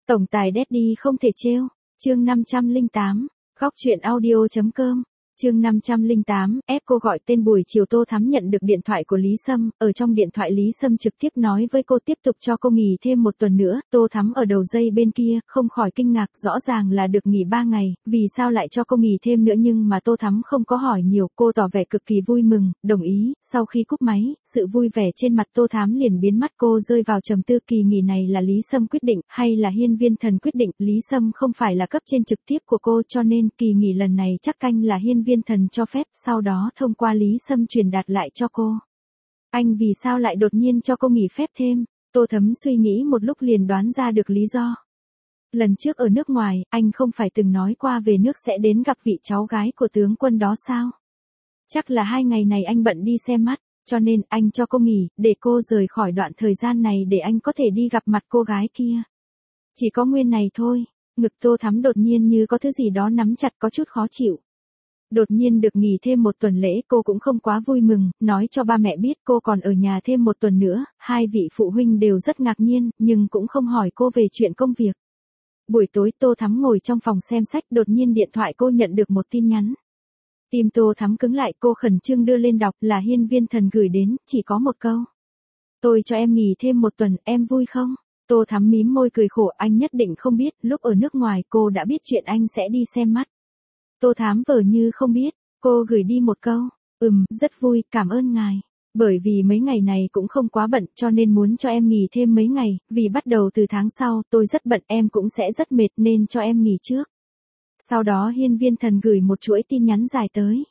Tổng tài Daddy không thể trêu. Chương 508, góc truyện audio.com. Chương 508, ép cô gọi tên. Buổi chiều Tô Thắm nhận được điện thoại của Lý Sâm, ở trong điện thoại Lý Sâm trực tiếp nói với cô tiếp tục cho cô nghỉ thêm một tuần nữa. Tô Thắm ở đầu dây bên kia, không khỏi kinh ngạc, rõ ràng là được nghỉ 3 ngày, vì sao lại cho cô nghỉ thêm nữa, nhưng mà Tô Thắm không có hỏi nhiều, cô tỏ vẻ cực kỳ vui mừng, đồng ý. Sau khi cúp máy, sự vui vẻ trên mặt Tô Thắm liền biến mất, cô rơi vào trầm tư. Kỳ nghỉ này là Lý Sâm quyết định, hay là Hiên Viên Thần quyết định? Lý Sâm không phải là cấp trên trực tiếp của cô, cho nên kỳ nghỉ lần này chắc canh là Hiên Viên Thần cho phép, sau đó thông qua Lý Sâm truyền đạt lại cho cô. Anh vì sao lại đột nhiên cho cô nghỉ phép thêm? Tô Thắm suy nghĩ một lúc liền đoán ra được lý do. Lần trước ở nước ngoài, anh không phải từng nói qua về nước sẽ đến gặp vị cháu gái của tướng quân đó sao? Chắc là 2 ngày này anh bận đi xem mắt, cho nên anh cho cô nghỉ, để cô rời khỏi đoạn thời gian này để anh có thể đi gặp mặt cô gái kia. Chỉ có nguyên này thôi. Ngực Tô Thắm đột nhiên như có thứ gì đó nắm chặt, có chút khó chịu. Đột nhiên được nghỉ thêm một tuần lễ, cô cũng không quá vui mừng, nói cho ba mẹ biết cô còn ở nhà thêm một tuần nữa. Hai vị phụ huynh đều rất ngạc nhiên, nhưng cũng không hỏi cô về chuyện công việc. Buổi tối Tô Thắm ngồi trong phòng xem sách, đột nhiên điện thoại cô nhận được một tin nhắn. Tim Tô Thắm cứng lại, cô khẩn trương đưa lên đọc, là Hiên Viên Thần gửi đến, chỉ có một câu. Tôi cho em nghỉ thêm một tuần, em vui không? Tô Thắm mím môi cười khổ, anh nhất định không biết, lúc ở nước ngoài cô đã biết chuyện anh sẽ đi xem mắt. Tô Thắm vờ như không biết, cô gửi đi một câu, rất vui, cảm ơn ngài. Bởi vì mấy ngày này cũng không quá bận, cho nên muốn cho em nghỉ thêm mấy ngày, vì bắt đầu từ tháng sau, tôi rất bận, em cũng sẽ rất mệt nên cho em nghỉ trước. Sau đó Hiên Viên Thần gửi một chuỗi tin nhắn dài tới.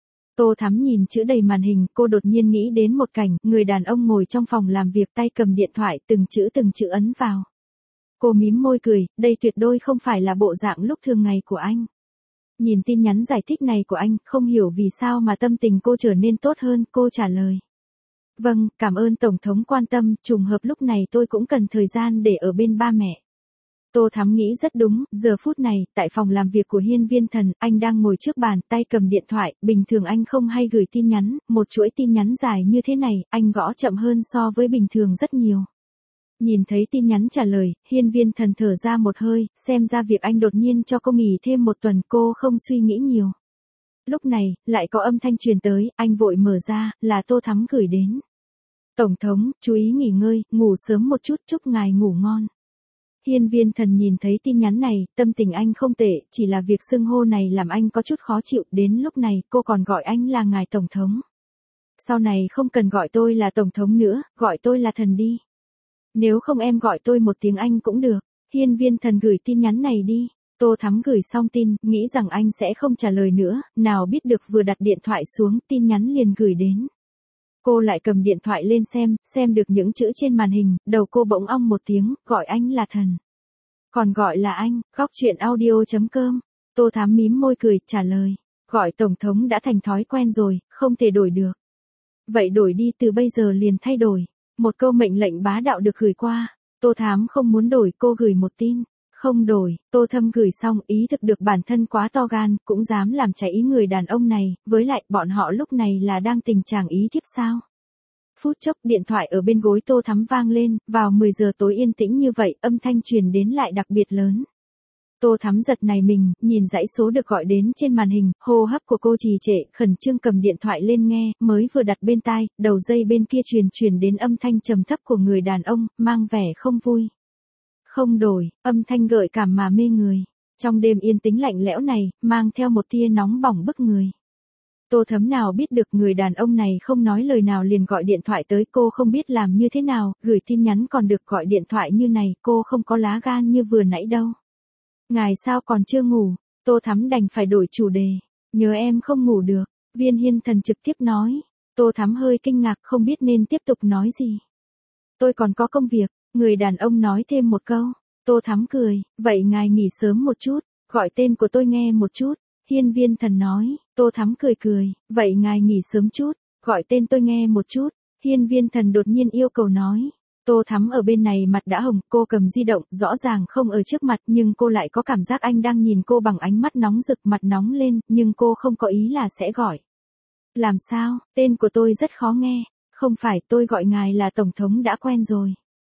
Tô Thắm nhìn chữ đầy màn hình, cô đột nhiên nghĩ đến một cảnh, người đàn ông ngồi trong phòng làm việc tay cầm điện thoại, từng chữ ấn vào. Cô mím môi cười, đây tuyệt đối không phải là bộ dạng lúc thường ngày của anh. Nhìn tin nhắn giải thích này của anh, không hiểu vì sao mà tâm tình cô trở nên tốt hơn, cô trả lời. Vâng, cảm ơn Tổng thống quan tâm, trùng hợp lúc này tôi cũng cần thời gian để ở bên ba mẹ. Tô Thắm nghĩ rất đúng, giờ phút này, tại phòng làm việc của Hiên Viên Thần, anh đang ngồi trước bàn, tay cầm điện thoại, bình thường anh không hay gửi tin nhắn, một chuỗi tin nhắn dài như thế này, anh gõ chậm hơn so với bình thường rất nhiều. Nhìn thấy tin nhắn trả lời, Hiên Viên Thần thở ra một hơi, xem ra việc anh đột nhiên cho cô nghỉ thêm một tuần, cô không suy nghĩ nhiều. Lúc này, lại có âm thanh truyền tới, anh vội mở ra, là Tô Thắm gửi đến. Tổng thống, chú ý nghỉ ngơi, ngủ sớm một chút, chúc ngài ngủ ngon. Hiên Viên Thần nhìn thấy tin nhắn này, tâm tình anh không tệ, chỉ là việc xưng hô này làm anh có chút khó chịu, đến lúc này, cô còn gọi anh là ngài Tổng thống. Sau này không cần gọi tôi là Tổng thống nữa, gọi tôi là Thần đi. Nếu không em gọi tôi một tiếng Anh cũng được. Hiên Viên Thần gửi tin nhắn này đi. Tô Thắm gửi xong tin, nghĩ rằng anh sẽ không trả lời nữa, nào biết được vừa đặt điện thoại xuống, tin nhắn liền gửi đến. Cô lại cầm điện thoại lên xem được những chữ trên màn hình, đầu cô bỗng ong một tiếng, gọi anh là Thần. Còn gọi là anh, góc truyện audio.com. Tô Thắm mím môi cười, trả lời. Gọi Tổng thống đã thành thói quen rồi, không thể đổi được. Vậy đổi đi, từ bây giờ liền thay đổi. Một câu mệnh lệnh bá đạo được gửi qua. Tô Thắm không muốn đổi, cô gửi một tin. Không đổi, Tô Thâm gửi xong, ý thức được bản thân quá to gan, cũng dám làm trái ý người đàn ông này, với lại, bọn họ lúc này là đang tình trạng ý thiếp sao? Phút chốc, điện thoại ở bên gối Tô Thắm vang lên, vào 10 giờ tối yên tĩnh như vậy, âm thanh truyền đến lại đặc biệt lớn. Tô Thắm giật nảy mình, nhìn dãy số được gọi đến trên màn hình, hô hấp của cô trì trệ, khẩn trương cầm điện thoại lên nghe, mới vừa đặt bên tai, đầu dây bên kia truyền đến âm thanh trầm thấp của người đàn ông, mang vẻ không vui. Không đổi, âm thanh gợi cảm mà mê người. Trong đêm yên tĩnh lạnh lẽo này, mang theo một tia nóng bỏng bức người. Tô Thắm nào biết được người đàn ông này không nói lời nào liền gọi điện thoại tới, cô không biết làm như thế nào, gửi tin nhắn còn được, gọi điện thoại như này, cô không có lá gan như vừa nãy đâu. Ngài sao còn chưa ngủ? Tô Thắm đành phải đổi chủ đề. Nhớ em không ngủ được. Viên Hiên Thần trực tiếp nói. Tô Thắm hơi kinh ngạc, không biết nên tiếp tục nói gì. Tôi còn có công việc. Người đàn ông nói thêm một câu. Tô Thắm cười. Vậy ngài nghỉ sớm một chút. Gọi tên của tôi nghe một chút. Hiên Viên Thần nói. Tô Thắm cười. Vậy ngài nghỉ sớm chút. Gọi tên tôi nghe một chút. Hiên Viên Thần đột nhiên yêu cầu nói. Tô Thắm ở bên này mặt đã hồng, cô cầm di động, rõ ràng không ở trước mặt, nhưng cô lại có cảm giác anh đang nhìn cô bằng ánh mắt nóng rực, mặt nóng lên, nhưng cô không có ý là sẽ gọi. Làm sao, tên của tôi rất khó nghe, không phải, tôi gọi ngài là Tổng thống đã quen rồi.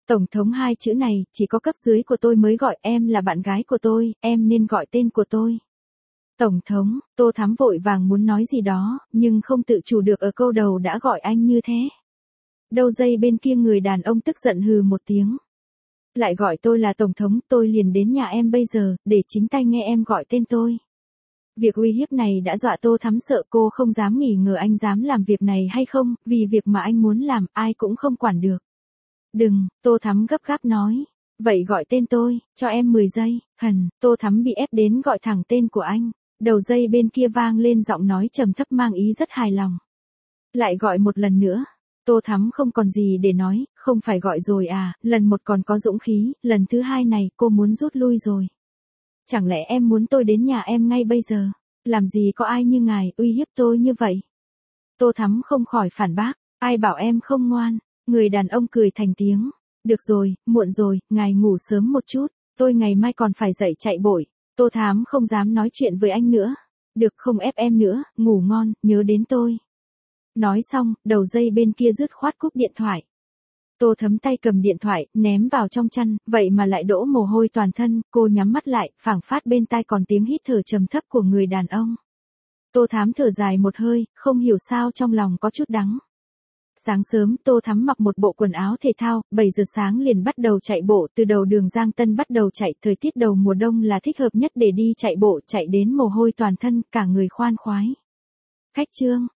Tổng thống hai chữ này, chỉ có cấp dưới của tôi mới gọi, em là bạn gái của tôi, em nên gọi tên của tôi. Tổng thống, Tô Thắm vội vàng muốn nói gì đó, nhưng không tự chủ được ở câu đầu đã gọi anh như thế. Đầu dây bên kia người đàn ông tức giận hừ một tiếng. Lại gọi tôi là tổng thống, tôi liền đến nhà em bây giờ, để chính tay nghe em gọi tên tôi. Việc uy hiếp này đã dọa Tô Thắm sợ cô không dám nghi ngờ anh dám làm việc này hay không, vì việc mà anh muốn làm, ai cũng không quản được. Đừng, Tô Thắm gấp gáp nói. Vậy gọi tên tôi, cho em 10 giây, Tô Thắm bị ép đến gọi thẳng tên của anh. Đầu dây bên kia vang lên giọng nói trầm thấp mang ý rất hài lòng. Lại gọi một lần nữa. Tô Thắm không còn gì để nói, không phải gọi rồi à, lần một còn có dũng khí, lần thứ hai này cô muốn rút lui rồi. Chẳng lẽ em muốn tôi đến nhà em ngay bây giờ? Làm gì có ai như ngài uy hiếp tôi như vậy? Tô Thắm không khỏi phản bác, ai bảo em không ngoan? Người đàn ông cười thành tiếng. Được rồi, muộn rồi, ngài ngủ sớm một chút, tôi ngày mai còn phải dậy chạy bộ. Tô Thắm không dám nói chuyện với anh nữa. Được không ép em nữa, ngủ ngon, nhớ đến tôi. Nói xong, đầu dây bên kia dứt khoát cúp điện thoại. Tô Thắm tay cầm điện thoại, ném vào trong chăn, vậy mà lại đổ mồ hôi toàn thân, cô nhắm mắt lại, phảng phát bên tai còn tiếng hít thở trầm thấp của người đàn ông. Tô Thắm thở dài một hơi, không hiểu sao trong lòng có chút đắng. Sáng sớm, Tô Thắm mặc một bộ quần áo thể thao, 7 giờ sáng liền bắt đầu chạy bộ, từ đầu đường Giang Tân bắt đầu chạy, thời tiết đầu mùa đông là thích hợp nhất để đi chạy bộ, chạy đến mồ hôi toàn thân, cả người khoan khoái. Khách trương,